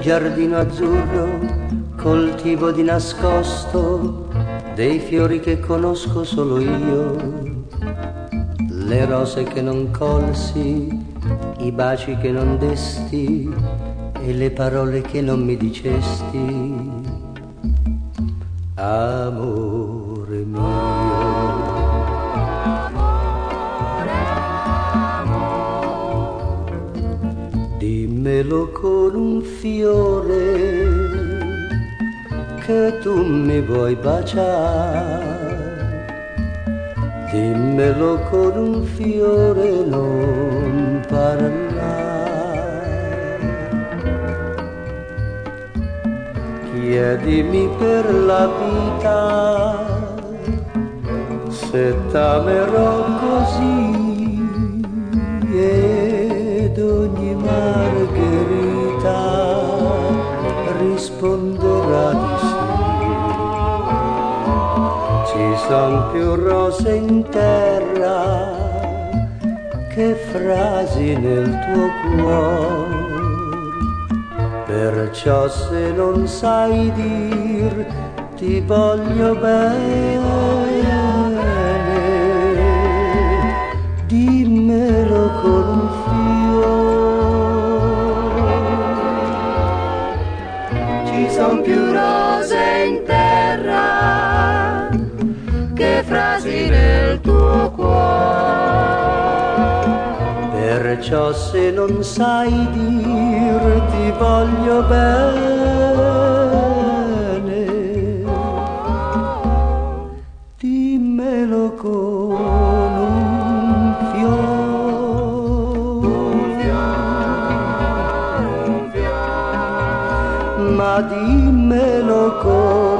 giardino azzurro coltivo di nascosto dei fiori che conosco solo io, le rose che non colsi, i baci che non desti e le parole che non mi dicesti. Amore mio, dimmelo con un fiore che tu mi vuoi baciare, dimmelo con un fiore, non parlare. Chiedimi per la vita se t'amerò così, ed ogni margherita risponderà di sì. Ci son più rose in terra che frasi nel tuo cuore, perciò se non sai dir ti voglio bene, dimmelo con un fiore. Ci son più rose in terra che frasi nel tuo cuore, perciò se non sai dir ti voglio bene, dimmelo con un fiore, ma dimmelo con